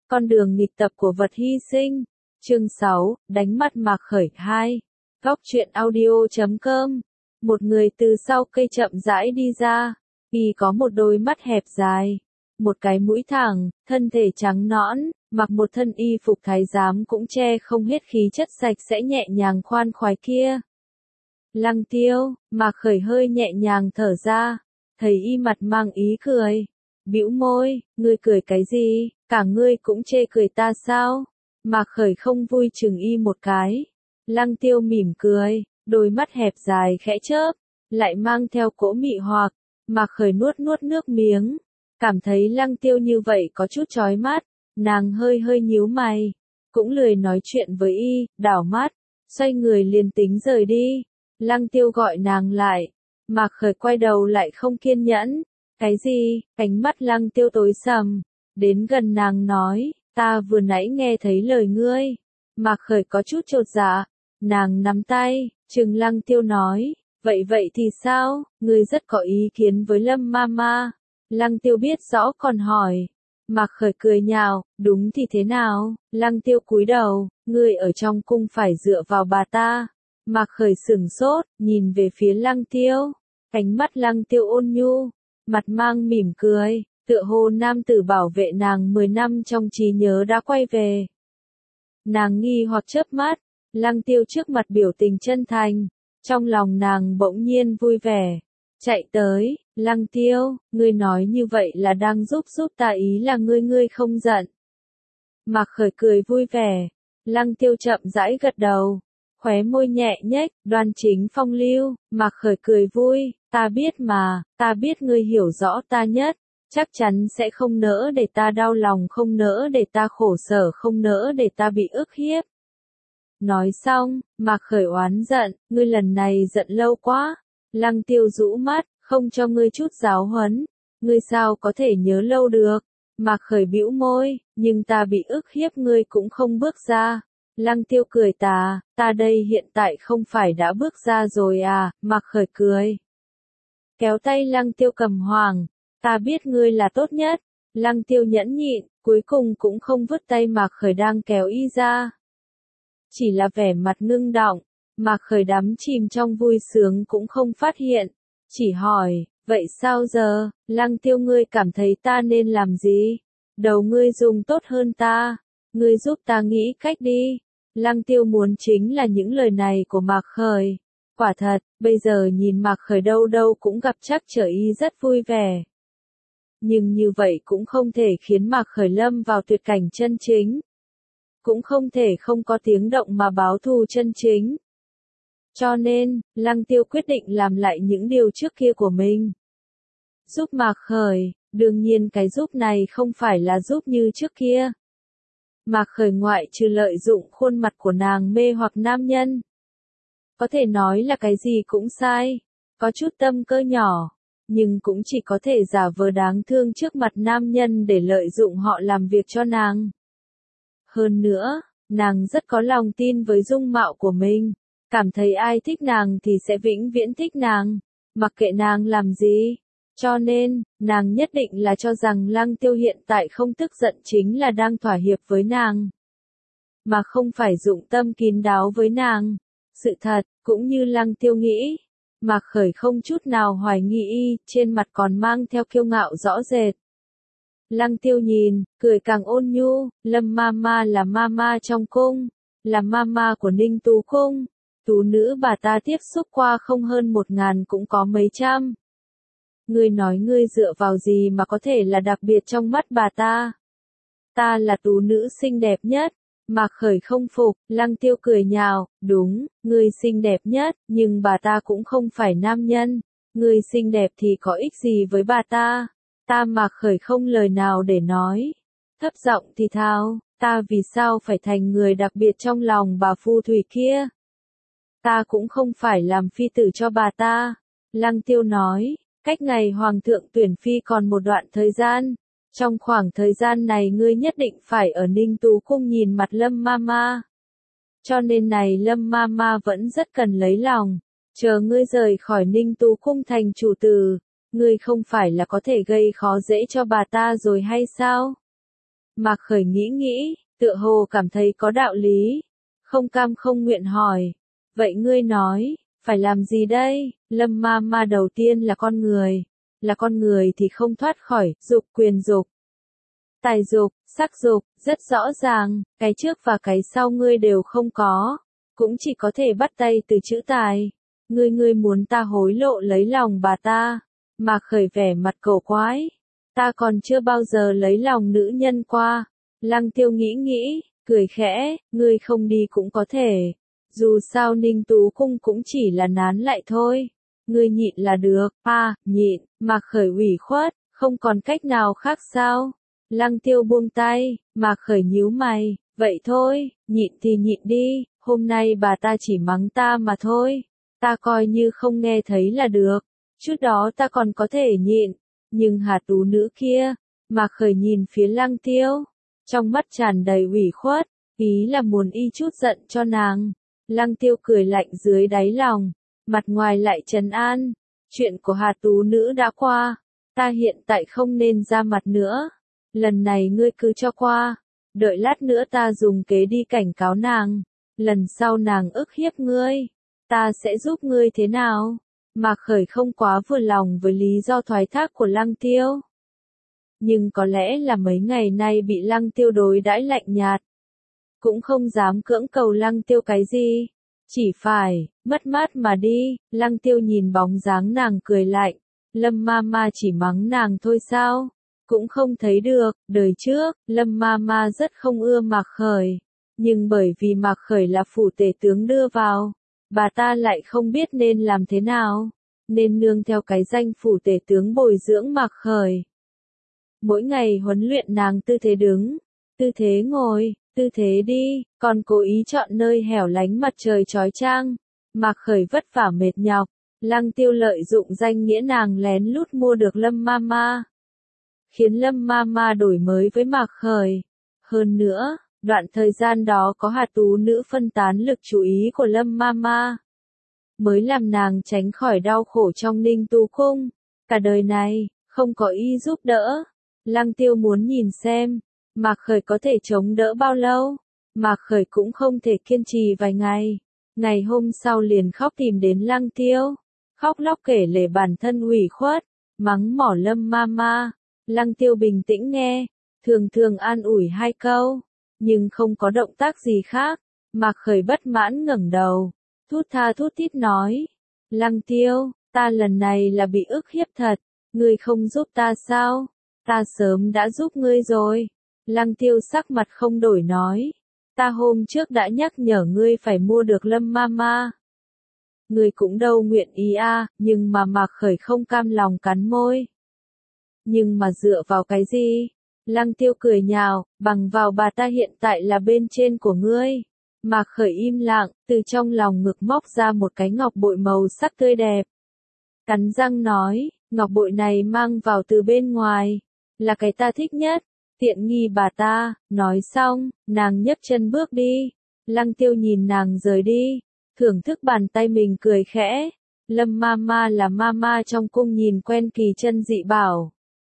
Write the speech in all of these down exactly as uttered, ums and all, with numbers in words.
Con đường nghịch tập của vật hy sinh. Chương sáu, đánh mắt Mạc Khởi hai. Góc truyện audio chấm com. Một người từ sau cây chậm rãi đi ra. Y có một đôi mắt hẹp dài, một cái mũi thẳng, thân thể trắng nõn, mặc một thân y phục thái giám cũng che không hết khí chất sạch sẽ nhẹ nhàng khoan khoái kia. Lăng Tiêu, Mạc Khởi hơi nhẹ nhàng thở ra, thấy y mặt mang ý cười. Bĩu môi, ngươi cười cái gì, cả ngươi cũng chê cười ta sao? Mạc Khởi không vui chừng y một cái. Lăng Tiêu mỉm cười, đôi mắt hẹp dài khẽ chớp, lại mang theo cỗ mị hoặc. Mạc Khởi nuốt nuốt nước miếng, cảm thấy Lăng Tiêu như vậy có chút chói mắt, nàng hơi hơi nhíu mày, cũng lười nói chuyện với y, đảo mắt, xoay người liền tính rời đi. Lăng Tiêu gọi nàng lại, Mạc Khởi quay đầu lại không kiên nhẫn. Cái gì? Ánh mắt Lăng Tiêu tối sầm, đến gần nàng nói, ta vừa nãy nghe thấy lời ngươi. Mạc Khởi có chút chột dạ, nàng nắm tay, trừng Lăng Tiêu nói, vậy vậy thì sao, ngươi rất có ý kiến với Lâm Mama. Lăng Tiêu biết rõ còn hỏi. Mạc Khởi cười nhạo, đúng thì thế nào? Lăng Tiêu cúi đầu, ngươi ở trong cung phải dựa vào bà ta. Mạc Khởi sửng sốt, nhìn về phía Lăng Tiêu, ánh mắt Lăng Tiêu ôn nhu, mặt mang mỉm cười, tựa hồ nam tử bảo vệ nàng mười năm trong trí nhớ đã quay về. Nàng nghi hoặc chớp mắt, Lăng Tiêu trước mặt biểu tình chân thành, trong lòng nàng bỗng nhiên vui vẻ, chạy tới, Lăng Tiêu, ngươi nói như vậy là đang giúp giúp ta, ý là ngươi ngươi không giận. Mạc Khởi cười vui vẻ, Lăng Tiêu chậm rãi gật đầu, khóe môi nhẹ nhếch, đoan chính phong lưu. Mạc Khởi cười vui, ta biết mà, ta biết ngươi hiểu rõ ta nhất, chắc chắn sẽ không nỡ để ta đau lòng, không nỡ để ta khổ sở, không nỡ để ta bị ức hiếp. Nói xong, Mạc Khởi oán giận, ngươi lần này giận lâu quá. Lăng Tiêu rũ mắt, không cho ngươi chút giáo huấn, ngươi sao có thể nhớ lâu được. Mạc Khởi bĩu môi, nhưng ta bị ức hiếp ngươi cũng không bước ra. Lăng Tiêu cười tà, ta đây hiện tại không phải đã bước ra rồi à? Mạc Khởi cười, kéo tay Lăng Tiêu cầm hoàng, ta biết ngươi là tốt nhất. Lăng Tiêu nhẫn nhịn, cuối cùng cũng không vứt tay Mạc Khởi đang kéo y ra. Chỉ là vẻ mặt ngưng đọng, Mạc Khởi đắm chìm trong vui sướng cũng không phát hiện, chỉ hỏi, vậy sao giờ? Lăng Tiêu, ngươi cảm thấy ta nên làm gì? Đầu ngươi dùng tốt hơn ta, ngươi giúp ta nghĩ cách đi. Lăng Tiêu muốn chính là những lời này của Mạc Khởi. Quả thật, bây giờ nhìn Mạc Khởi đâu đâu cũng gặp chắc trở y rất vui vẻ. Nhưng như vậy cũng không thể khiến Mạc Khởi lâm vào tuyệt cảnh chân chính. Cũng không thể không có tiếng động mà báo thù chân chính. Cho nên, Lăng Tiêu quyết định làm lại những điều trước kia của mình. Giúp Mạc Khởi, đương nhiên cái giúp này không phải là giúp như trước kia. Mạc Khởi ngoại trừ lợi dụng khuôn mặt của nàng mê hoặc nam nhân, có thể nói là cái gì cũng sai, có chút tâm cơ nhỏ, nhưng cũng chỉ có thể giả vờ đáng thương trước mặt nam nhân để lợi dụng họ làm việc cho nàng. Hơn nữa, nàng rất có lòng tin với dung mạo của mình, cảm thấy ai thích nàng thì sẽ vĩnh viễn thích nàng, mặc kệ nàng làm gì. Cho nên, nàng nhất định là cho rằng Lăng Tiêu hiện tại không tức giận chính là đang thỏa hiệp với nàng, mà không phải dụng tâm kín đáo với nàng. Sự thật, cũng như Lăng Tiêu nghĩ, Mạc Khởi không chút nào hoài nghi y, trên mặt còn mang theo kiêu ngạo rõ rệt. Lăng Tiêu nhìn, cười càng ôn nhu, Lâm Mama là Mama trong cung, là Mama của Ninh Tú Cung. Tú nữ bà ta tiếp xúc qua không hơn một ngàn cũng có mấy trăm. Ngươi nói ngươi dựa vào gì mà có thể là đặc biệt trong mắt bà ta? Ta là tú nữ xinh đẹp nhất. Mạc Khởi không phục, Lăng Tiêu cười nhạo, đúng, ngươi xinh đẹp nhất, nhưng bà ta cũng không phải nam nhân. Ngươi xinh đẹp thì có ích gì với bà ta? Ta Mạc Khởi không lời nào để nói. Thấp giọng thì thào, ta vì sao phải thành người đặc biệt trong lòng bà phù thủy kia? Ta cũng không phải làm phi tử cho bà ta. Lăng Tiêu nói, cách ngày Hoàng thượng tuyển phi còn một đoạn thời gian. Trong khoảng thời gian này ngươi nhất định phải ở Ninh Tú Cung nhìn mặt Lâm Mama. Cho nên này Lâm Mama vẫn rất cần lấy lòng. Chờ ngươi rời khỏi Ninh Tú Cung thành chủ tử, ngươi không phải là có thể gây khó dễ cho bà ta rồi hay sao? Mạc Khởi nghĩ nghĩ, tựa hồ cảm thấy có đạo lý. Không cam không nguyện hỏi. Vậy ngươi nói, phải làm gì đây? Lâm ma ma đầu tiên là con người. Là con người thì không thoát khỏi dục quyền dục. Tài dục, sắc dục, rất rõ ràng, cái trước và cái sau ngươi đều không có. Cũng chỉ có thể bắt tay từ chữ tài. Ngươi ngươi muốn ta hối lộ lấy lòng bà ta. Mạc Khởi vẻ mặt cổ quái. Ta còn chưa bao giờ lấy lòng nữ nhân qua. Lăng Tiêu nghĩ nghĩ, cười khẽ, ngươi không đi cũng có thể. Dù sao Ninh Tú Cung cũng chỉ là nán lại thôi. Ngươi nhịn là được, à, nhịn, Mạc Khởi ủy khuất, không còn cách nào khác sao? Lăng Tiêu buông tay, Mạc Khởi nhíu mày, vậy thôi, nhịn thì nhịn đi, hôm nay bà ta chỉ mắng ta mà thôi. Ta coi như không nghe thấy là được. Chút đó ta còn có thể nhịn, nhưng hạt tú nữ kia, Mạc Khởi nhìn phía Lăng Tiêu, trong mắt tràn đầy ủy khuất, ý là muốn y chút giận cho nàng. Lăng Tiêu cười lạnh dưới đáy lòng, mặt ngoài lại trấn an, chuyện của hạt tú nữ đã qua, ta hiện tại không nên ra mặt nữa, lần này ngươi cứ cho qua, đợi lát nữa ta dùng kế đi cảnh cáo nàng, lần sau nàng ức hiếp ngươi, ta sẽ giúp ngươi thế nào? Mạc Khởi không quá vừa lòng với lý do thoái thác của Lăng Tiêu. Nhưng có lẽ là mấy ngày nay bị Lăng Tiêu đối đãi lạnh nhạt. Cũng không dám cưỡng cầu Lăng Tiêu cái gì. Chỉ phải, mất mát mà đi, Lăng Tiêu nhìn bóng dáng nàng cười lạnh. Lâm ma ma chỉ mắng nàng thôi sao? Cũng không thấy được, đời trước, Lâm ma ma rất không ưa Mạc Khởi. Nhưng bởi vì Mạc Khởi là phủ tể tướng đưa vào, bà ta lại không biết nên làm thế nào, nên nương theo cái danh phủ tể tướng bồi dưỡng Mạc Khởi. Mỗi ngày huấn luyện nàng tư thế đứng, tư thế ngồi, tư thế đi, còn cố ý chọn nơi hẻo lánh mặt trời chói chang. Mạc Khởi vất vả mệt nhọc, Lăng Tiêu lợi dụng danh nghĩa nàng lén lút mua được Lâm ma ma, khiến Lâm ma ma đổi mới với Mạc Khởi. Hơn nữa, đoạn thời gian đó có hạt tú nữ phân tán lực chú ý của Lâm ma ma, mới làm nàng tránh khỏi đau khổ trong Ninh Tú Cung. Cả đời này, không có y giúp đỡ. Lăng Tiêu muốn nhìn xem, Mạc Khởi có thể chống đỡ bao lâu. Mạc Khởi cũng không thể kiên trì vài ngày. Ngày hôm sau liền khóc tìm đến Lăng Tiêu. Khóc lóc kể lể bản thân ủy khuất, mắng mỏ Lâm ma ma. Lăng Tiêu bình tĩnh nghe, thường thường an ủi hai câu, nhưng không có động tác gì khác. Mạc Khởi bất mãn ngẩng đầu, thút tha thút thít nói. Lăng Tiêu, ta lần này là bị ức hiếp thật, ngươi không giúp ta sao? Ta sớm đã giúp ngươi rồi. Lăng Tiêu sắc mặt không đổi nói. Ta hôm trước đã nhắc nhở ngươi phải mua được Lâm ma ma. Ngươi cũng đâu nguyện ý a, nhưng mà Mạc Khởi không cam lòng cắn môi. Nhưng mà dựa vào cái gì? Lăng Tiêu cười nhạo, bằng vào bà ta hiện tại là bên trên của ngươi. Mạc Khởi im lặng, từ trong lòng ngực móc ra một cái ngọc bội màu sắc tươi đẹp. Cắn răng nói, ngọc bội này mang vào từ bên ngoài, là cái ta thích nhất, tiện nghi bà ta. Nói xong, nàng nhấc chân bước đi. Lăng Tiêu nhìn nàng rời đi, thưởng thức bàn tay mình cười khẽ. Lâm ma ma là ma ma trong cung nhìn quen kỳ chân dị bảo.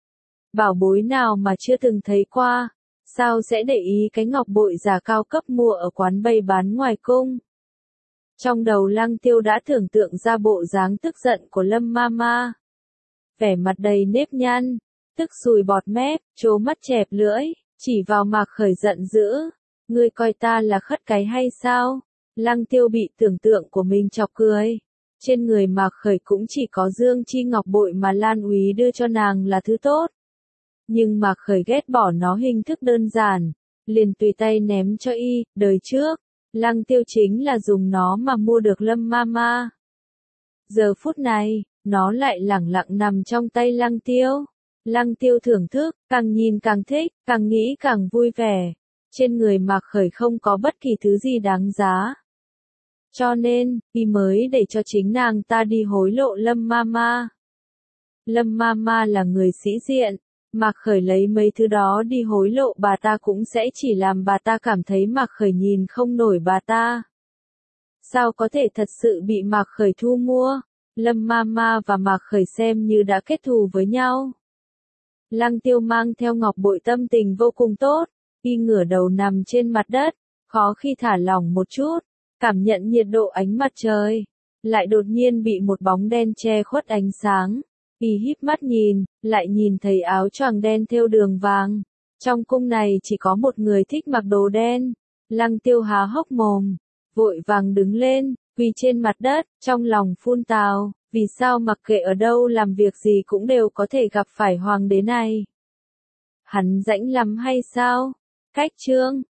Bảo bối nào mà chưa từng thấy qua, sao sẽ để ý cái ngọc bội giả cao cấp mua ở quán bày bán ngoài cung. Trong đầu Lăng Tiêu đã tưởng tượng ra bộ dáng tức giận của Lâm ma ma. Vẻ mặt đầy nếp nhăn, tức sùi bọt mép, trố mắt chẹp lưỡi, chỉ vào Mạc Khởi giận dữ. Ngươi coi ta là khất cái hay sao? Lăng Tiêu bị tưởng tượng của mình chọc cười. Trên người Mạc Khởi cũng chỉ có dương chi ngọc bội mà Lan Úy đưa cho nàng là thứ tốt. Nhưng Mạc Khởi ghét bỏ nó hình thức đơn giản, liền tùy tay ném cho y. Đời trước, Lăng Tiêu chính là dùng nó mà mua được Lâm ma ma. Giờ phút này, nó lại lẳng lặng nằm trong tay Lăng Tiêu. Lăng Tiêu thưởng thức, càng nhìn càng thích, càng nghĩ càng vui vẻ. Trên người Mạc Khởi không có bất kỳ thứ gì đáng giá. Cho nên, y mới để cho chính nàng ta đi hối lộ Lâm ma ma. Lâm ma ma là người sĩ diện. Mạc Khởi lấy mấy thứ đó đi hối lộ bà ta cũng sẽ chỉ làm bà ta cảm thấy Mạc Khởi nhìn không nổi bà ta. Sao có thể thật sự bị Mạc Khởi thu mua? Lâm ma ma và Mạc Khởi xem như đã kết thù với nhau. Lăng Tiêu mang theo ngọc bội tâm tình vô cùng tốt, Y ngửa đầu nằm trên mặt đất, khó khi thả lỏng một chút, cảm nhận nhiệt độ ánh mặt trời, lại đột nhiên bị một bóng đen che khuất ánh sáng. Y híp mắt nhìn, lại nhìn thấy áo choàng đen thêu đường vàng. Trong cung này chỉ có một người thích mặc đồ đen. Lăng Tiêu há hốc mồm, vội vàng đứng lên, quỳ trên mặt đất, trong lòng phun tào, vì sao mặc kệ ở đâu làm việc gì cũng đều có thể gặp phải hoàng đế này. Hắn rãnh lắm hay sao? Cách chương